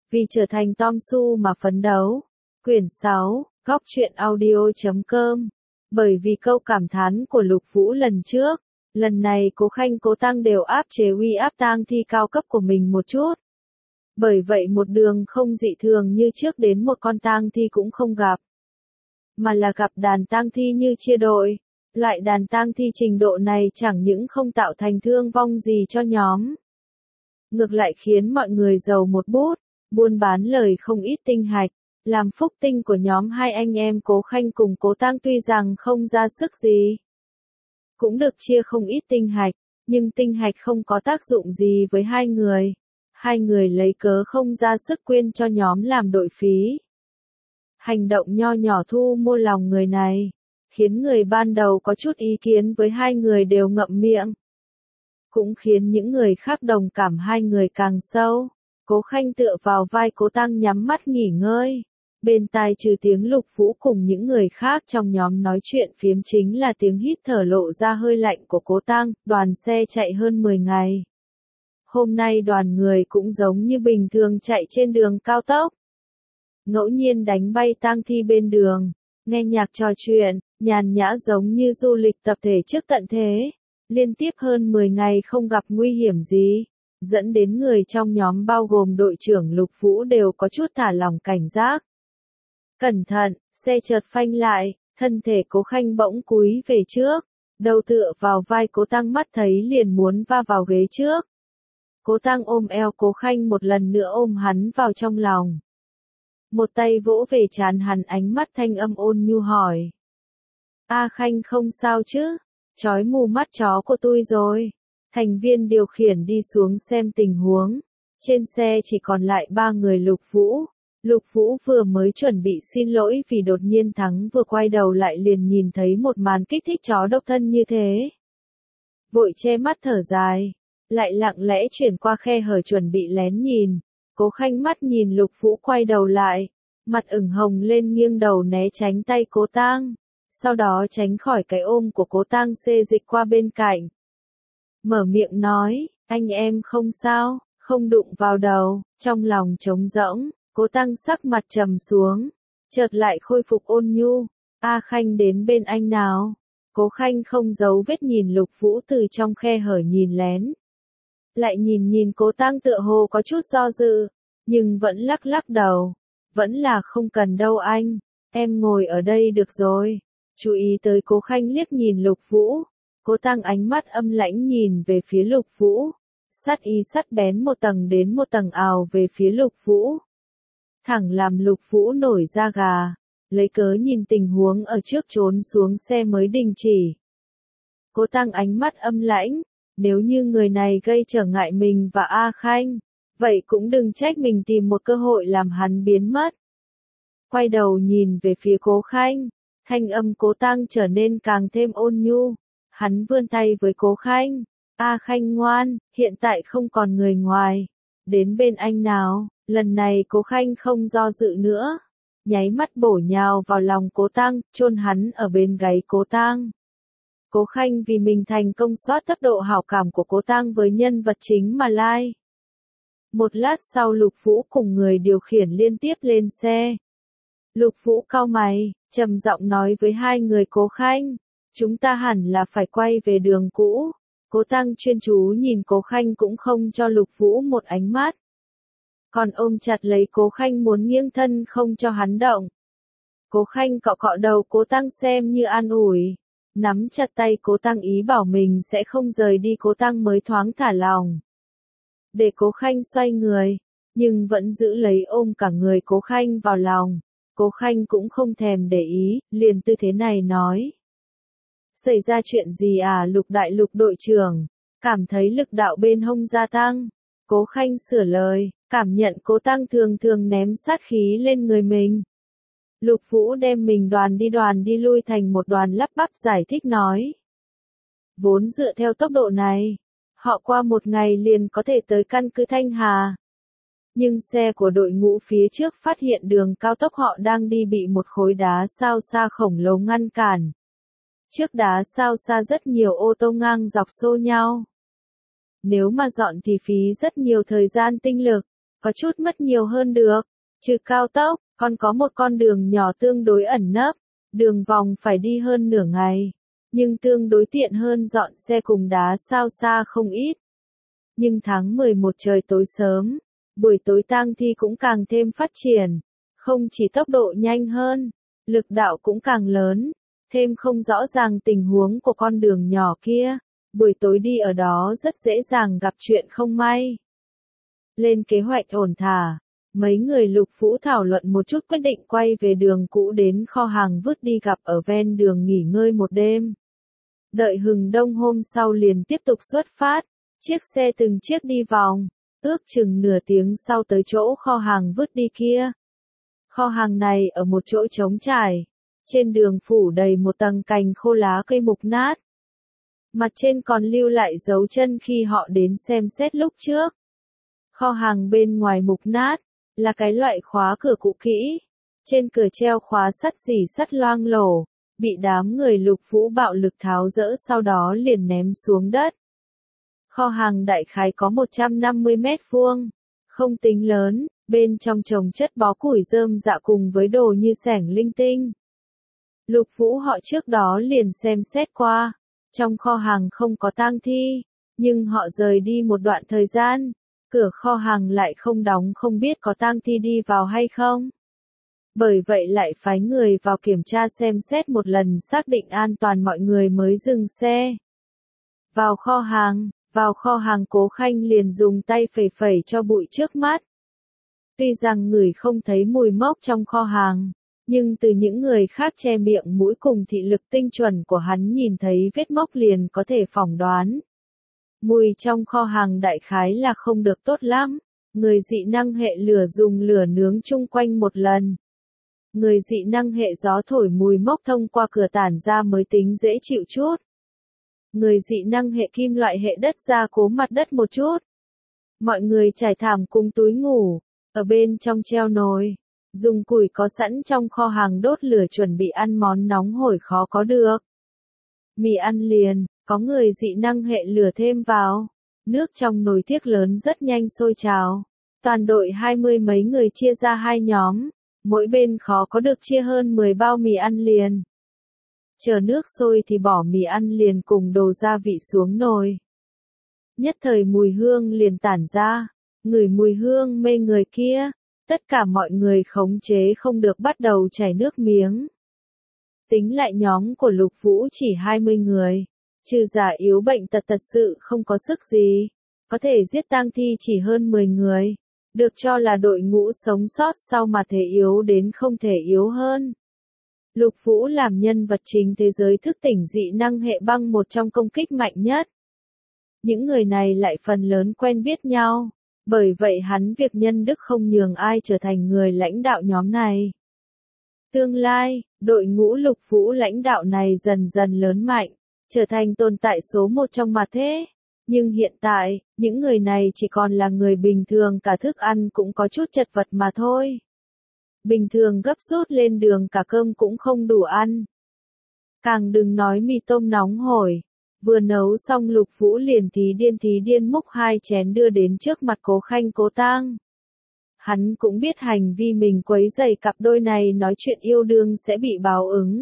Vì trở thành Tom Su mà phấn đấu. Quyển 6, Góc truyện audio.com. Bởi vì câu cảm thán của Lục Vũ lần trước, lần này Cố Khanh Cố Tăng đều áp chế uy áp tang thi cao cấp của mình một chút. Bởi vậy một đường không dị thường như trước đến một con tang thi cũng không gặp. Mà là gặp đàn tang thi như chia đội. Loại đàn tang thi trình độ này chẳng những không tạo thành thương vong gì cho nhóm. Ngược lại khiến mọi người giàu một bút, buôn bán lời không ít tinh hạch, làm phúc tinh của nhóm hai anh em Cố Khanh cùng Cố Tăng tuy rằng không ra sức gì. Cũng được chia không ít tinh hạch, nhưng tinh hạch không có tác dụng gì với hai người. Hai người lấy cớ không ra sức quyên cho nhóm làm đội phí. Hành động nho nhỏ thu mua lòng người này, khiến người ban đầu có chút ý kiến với hai người đều ngậm miệng. Cũng khiến những người khác đồng cảm hai người càng sâu. Cố Khanh tựa vào vai Cố Tăng nhắm mắt nghỉ ngơi. Bên tai trừ tiếng Lục Vũ cùng những người khác trong nhóm nói chuyện phiếm chính là tiếng hít thở lộ ra hơi lạnh của Cố Tăng. Đoàn xe chạy hơn 10 ngày. Hôm nay đoàn người cũng giống như bình thường chạy trên đường cao tốc. Ngẫu nhiên đánh bay tang thi bên đường, nghe nhạc trò chuyện, nhàn nhã giống như du lịch tập thể trước tận thế. Liên tiếp hơn 10 ngày không gặp nguy hiểm gì, dẫn đến người trong nhóm bao gồm đội trưởng Lục Vũ đều có chút thả lỏng cảnh giác. Cẩn thận, xe chợt phanh lại, thân thể Cố Khanh bỗng cúi về trước, đầu tựa vào vai Cố Tăng mắt thấy liền muốn va vào ghế trước. Cố Tăng ôm eo Cố Khanh một lần nữa ôm hắn vào trong lòng. Một tay vỗ về trán hắn, ánh mắt thanh âm ôn nhu hỏi. A Khanh không sao chứ? Chói mù mắt chó của tôi rồi. Thành viên điều khiển đi xuống xem tình huống. Trên xe chỉ còn lại 3 người Lục Vũ. Lục Vũ vừa mới chuẩn bị xin lỗi vì đột nhiên thắng vừa quay đầu lại liền nhìn thấy một màn kích thích chó độc thân như thế. Vội che mắt thở dài. Lại lặng lẽ chuyển qua khe hở chuẩn bị lén nhìn. Cố Khanh mắt nhìn Lục Vũ quay đầu lại. Mặt ửng hồng lên nghiêng đầu né tránh tay Cố Tăng. Sau đó tránh khỏi cái ôm của Cố Tăng xê dịch qua bên cạnh. Mở miệng nói, anh em không sao, không đụng vào đầu, trong lòng trống rỗng, Cố Tăng sắc mặt trầm xuống, chợt lại khôi phục ôn nhu, A Khanh đến bên anh nào. Cố Khanh không giấu vết nhìn Lục Vũ từ trong khe hở nhìn lén. Lại nhìn Cố Tăng tựa hồ có chút do dự, nhưng vẫn lắc lắc đầu, vẫn là không cần đâu anh, em ngồi ở đây được rồi. Chú ý tới Cố Khanh liếc nhìn Lục Vũ. Cố Tăng ánh mắt âm lãnh nhìn về phía Lục Vũ. Sát ý sắc bén một tầng đến một tầng ào về phía Lục Vũ. Thẳng làm Lục Vũ nổi da gà. Lấy cớ nhìn tình huống ở trước trốn xuống xe mới đình chỉ. Cố Tăng ánh mắt âm lãnh. Nếu như người này gây trở ngại mình và A Khanh, vậy cũng đừng trách mình tìm một cơ hội làm hắn biến mất. Quay đầu nhìn về phía Cố Khanh. Thanh âm Cố Tăng trở nên càng thêm ôn nhu. Hắn vươn tay với Cố Khanh. A Khanh ngoan, hiện tại không còn người ngoài. Đến bên anh nào, lần này Cố Khanh không do dự nữa. Nháy mắt bổ nhào vào lòng Cố Tăng, chôn hắn ở bên gáy Cố Tăng. Cố Khanh vì mình thành công soát tốc độ hảo cảm của Cố Tăng với nhân vật chính mà like. Một lát sau Lục Vũ cùng người điều khiển liên tiếp lên xe. Lục Vũ cau mày, trầm giọng nói với hai người Cố Khanh, chúng ta hẳn là phải quay về đường cũ. Cố Tăng chuyên chú nhìn Cố Khanh cũng không cho Lục Vũ một ánh mắt. Còn ôm chặt lấy Cố Khanh muốn nghiêng thân không cho hắn động. Cố Khanh cọ cọ đầu Cố Tăng xem như an ủi. Nắm chặt tay Cố Tăng ý bảo mình sẽ không rời đi, Cố Tăng mới thoáng thả lòng. Để Cố Khanh xoay người, nhưng vẫn giữ lấy ôm cả người Cố Khanh vào lòng. Cố Khanh cũng không thèm để ý, liền tư thế này nói. Xảy ra chuyện gì à? Lục đội trưởng, cảm thấy lực đạo bên hông gia tăng. Cố Khanh sửa lời, cảm nhận Cố Tăng thường thường ném sát khí lên người mình. Lục Vũ đem mình đoàn đi lui thành một đoàn lắp bắp giải thích nói. Vốn dựa theo tốc độ này, họ qua một ngày liền có thể tới căn cứ Thanh Hà. Nhưng xe của đội ngũ phía trước phát hiện đường cao tốc họ đang đi bị một khối đá sao xa khổng lồ ngăn cản. Trước đá sao xa rất nhiều ô tô ngang dọc xô nhau. Nếu mà dọn thì phí rất nhiều thời gian tinh lực, có chút mất nhiều hơn được. Trừ cao tốc, còn có một con đường nhỏ tương đối ẩn nấp, đường vòng phải đi hơn nửa ngày, nhưng tương đối tiện hơn dọn xe cùng đá sao xa không ít. Nhưng tháng 11 trời tối sớm, buổi tối tang thi cũng càng thêm phát triển, không chỉ tốc độ nhanh hơn, lực đạo cũng càng lớn, thêm không rõ ràng tình huống của con đường nhỏ kia, buổi tối đi ở đó rất dễ dàng gặp chuyện không may. Lên kế hoạch ổn thỏa, mấy người Lục Vũ thảo luận một chút quyết định quay về đường cũ đến kho hàng vứt đi gặp ở ven đường nghỉ ngơi một đêm. Đợi hừng đông hôm sau liền tiếp tục xuất phát, chiếc xe từng chiếc đi vòng, ước chừng nửa tiếng sau tới chỗ kho hàng vứt đi kia. Kho hàng này ở một chỗ trống trải, trên đường phủ đầy một tầng cành khô lá cây mục nát. Mặt trên còn lưu lại dấu chân khi họ đến xem xét lúc trước. Kho hàng bên ngoài mục nát, là cái loại khóa cửa cũ kỹ. Trên cửa treo khóa sắt rỉ sắt loang lổ, bị đám người Lục Vũ bạo lực tháo dỡ sau đó liền ném xuống đất. Kho hàng đại khái có 150 mét vuông, không tính lớn, bên trong trồng chất bó củi rơm dạ cùng với đồ như xẻng linh tinh. Lục Vũ họ trước đó liền xem xét qua, trong kho hàng không có tang thi, nhưng họ rời đi một đoạn thời gian, cửa kho hàng lại không đóng không biết có tang thi đi vào hay không. Bởi vậy lại phái người vào kiểm tra xem xét một lần xác định an toàn mọi người mới dừng xe. Vào kho hàng Cố Khanh liền dùng tay phẩy phẩy cho bụi trước mắt. Tuy rằng người không thấy mùi mốc trong kho hàng, nhưng từ những người khác che miệng mũi cùng thị lực tinh chuẩn của hắn nhìn thấy vết mốc liền có thể phỏng đoán. Mùi trong kho hàng đại khái là không được tốt lắm, người dị năng hệ lửa dùng lửa nướng chung quanh một lần. Người dị năng hệ gió thổi mùi mốc thông qua cửa tản ra mới tính dễ chịu chút. Người dị năng hệ kim loại hệ đất ra cố mặt đất một chút. Mọi người trải thảm cùng túi ngủ, ở bên trong treo nồi, dùng củi có sẵn trong kho hàng đốt lửa chuẩn bị ăn món nóng hổi khó có được. Mì ăn liền, có người dị năng hệ lửa thêm vào, nước trong nồi thiếc lớn rất nhanh sôi trào. Toàn đội 20 mấy người chia ra hai nhóm, mỗi bên khó có được chia hơn 10 bao mì ăn liền. Chờ nước sôi thì bỏ mì ăn liền cùng đồ gia vị xuống nồi. Nhất thời mùi hương liền tản ra, ngửi mùi hương mê người kia, tất cả mọi người khống chế không được bắt đầu chảy nước miếng. Tính lại nhóm của Lục Vũ chỉ 20 người, trừ già yếu bệnh tật thật sự không có sức gì, có thể giết tang thi chỉ hơn 10 người, được cho là đội ngũ sống sót sau mà thể yếu đến không thể yếu hơn. Lục Vũ làm nhân vật chính thế giới thức tỉnh dị năng hệ băng một trong công kích mạnh nhất. Những người này lại phần lớn quen biết nhau, bởi vậy hắn việc nhân đức không nhường ai trở thành người lãnh đạo nhóm này. Tương lai, đội ngũ Lục Vũ lãnh đạo này dần dần lớn mạnh, trở thành tồn tại số một trong mặt thế. Nhưng hiện tại, những người này chỉ còn là người bình thường, cả thức ăn cũng có chút chật vật mà thôi. Bình thường gấp rút lên đường cả cơm cũng không đủ ăn. Càng đừng nói mì tôm nóng hổi. Vừa nấu xong Lục Vũ liền thí điên múc 2 chén đưa đến trước mặt Cố Khanh Cố Tang. Hắn cũng biết hành vi mình quấy rầy cặp đôi này nói chuyện yêu đương sẽ bị báo ứng.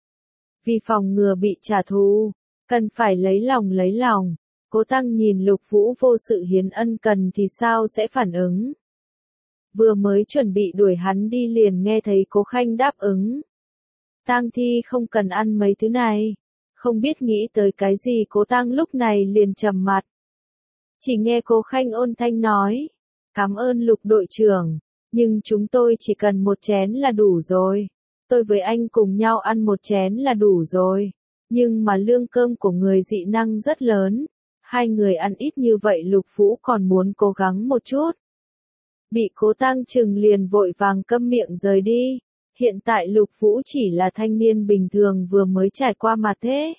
Vì phòng ngừa bị trả thù, cần phải lấy lòng. Cố Tăng nhìn Lục Vũ vô sự hiến ân cần thì sao sẽ phản ứng. Vừa mới chuẩn bị đuổi hắn đi liền nghe thấy Cố Khanh đáp ứng. Tang thi không cần ăn mấy thứ này. Không biết nghĩ tới cái gì Cố Tăng lúc này liền trầm mặt. Chỉ nghe Cố Khanh ôn thanh nói. Cảm ơn Lục đội trưởng, nhưng chúng tôi chỉ cần một chén là đủ rồi. Tôi với anh cùng nhau ăn một chén là đủ rồi. Nhưng mà lương cơm của người dị năng rất lớn. Hai người ăn ít như vậy Lục Vũ còn muốn cố gắng một chút. Bị Cố Tăng chừng liền vội vàng câm miệng rời đi. Hiện tại Lục Vũ chỉ là thanh niên bình thường vừa mới trải qua mặt thế.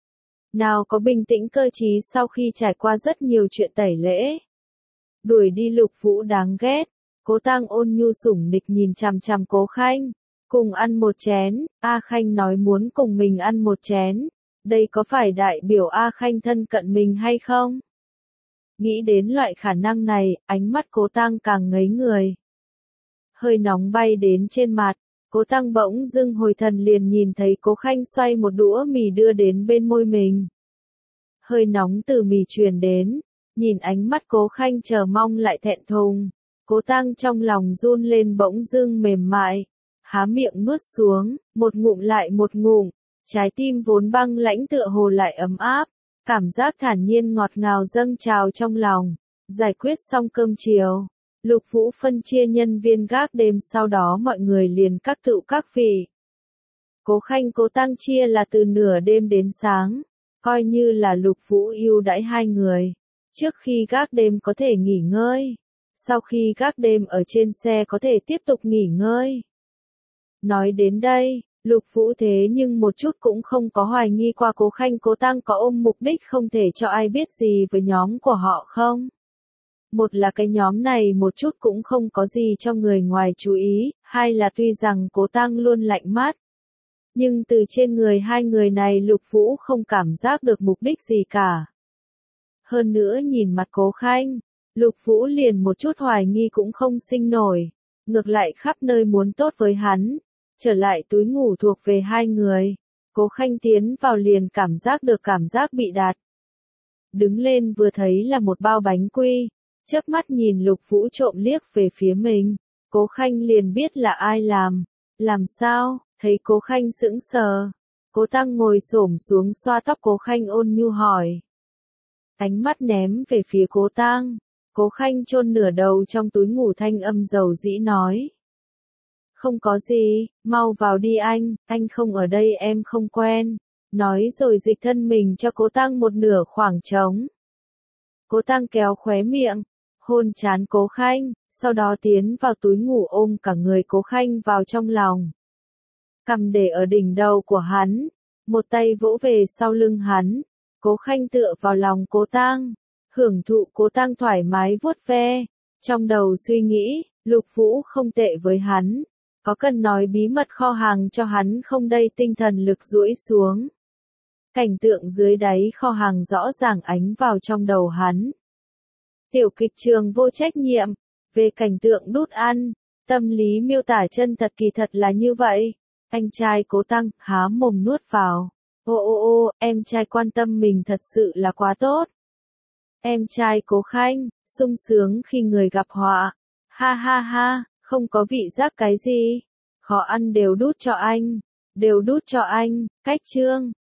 Nào có bình tĩnh cơ trí sau khi trải qua rất nhiều chuyện tẩy lễ. Đuổi đi Lục Vũ đáng ghét. Cố Tăng ôn nhu sủng nịch nhìn chằm chằm Cố Khanh. Cùng ăn một chén, A Khanh nói muốn cùng mình ăn một chén. Đây có phải đại biểu A Khanh thân cận mình hay không? Nghĩ đến loại khả năng này, ánh mắt Cố Tăng càng ngấy người. Hơi nóng bay đến trên mặt, Cố Tăng bỗng dưng hồi thần liền nhìn thấy Cố Khanh xoay một đũa mì đưa đến bên môi mình. Hơi nóng từ mì truyền đến, nhìn ánh mắt Cố Khanh chờ mong lại thẹn thùng. Cố Tăng trong lòng run lên bỗng dưng mềm mại, há miệng nuốt xuống, một ngụm lại một ngụm, trái tim vốn băng lãnh tựa hồ lại ấm áp, cảm giác thản nhiên ngọt ngào dâng trào trong lòng. Giải quyết xong cơm chiều, Lục Vũ phân chia nhân viên gác đêm, sau đó mọi người liền các tựu các vị. Cố Khanh Cố Tăng chia là từ nửa đêm đến sáng, coi như là Lục Vũ ưu đãi hai người. Trước khi gác đêm có thể nghỉ ngơi, sau khi gác đêm ở trên xe có thể tiếp tục nghỉ ngơi. Nói đến đây, Lục Vũ thế nhưng một chút cũng không có hoài nghi qua Cố Khanh Cố Tăng có ôm mục đích không thể cho ai biết gì với nhóm của họ không. Một là cái nhóm này một chút cũng không có gì cho người ngoài chú ý, hai là tuy rằng Cố Tăng luôn lạnh mắt, nhưng từ trên người hai người này Lục Vũ không cảm giác được mục đích gì cả. Hơn nữa nhìn mặt Cố Khanh, Lục Vũ liền một chút hoài nghi cũng không sinh nổi, ngược lại khắp nơi muốn tốt với hắn. Trở lại túi ngủ thuộc về hai người, Cố Khanh tiến vào liền cảm giác được cảm giác bị đạt. Đứng lên vừa thấy là một bao bánh quy, chớp mắt nhìn Lục Vũ trộm liếc về phía mình, Cố Khanh liền biết là ai làm. Làm sao? Thấy Cố Khanh sững sờ, Cố Tăng ngồi xổm xuống xoa tóc Cố Khanh ôn nhu hỏi. Ánh mắt ném về phía Cố Tăng, Cố Khanh chôn nửa đầu trong túi ngủ thanh âm dầu dĩ nói. Không có gì, mau vào đi anh không ở đây em không quen. Nói rồi dịch thân mình cho Cố Tăng một nửa khoảng trống. Cố Tăng kéo khóe miệng, hôn trán Cố Khanh, sau đó tiến vào túi ngủ ôm cả người Cố Khanh vào trong lòng. Cằm để ở đỉnh đầu của hắn, một tay vỗ về sau lưng hắn, Cố Khanh tựa vào lòng Cố Tăng, hưởng thụ Cố Tăng thoải mái vuốt ve, trong đầu suy nghĩ, Lục Vũ không tệ với hắn, có cần nói bí mật kho hàng cho hắn không đây, tinh thần lực duỗi xuống. Cảnh tượng dưới đáy kho hàng rõ ràng ánh vào trong đầu hắn. Tiểu kịch trường vô trách nhiệm, về cảnh tượng đút ăn, tâm lý miêu tả chân thật kỳ thật là như vậy. Anh trai Cố Tăng, há mồm nuốt vào. Ô, em trai quan tâm mình thật sự là quá tốt. Em trai Cố Khanh, sung sướng khi người gặp họa. Ha ha ha, không có vị giác cái gì. Khó ăn đều đút cho anh. Đều đút cho anh, cách chương.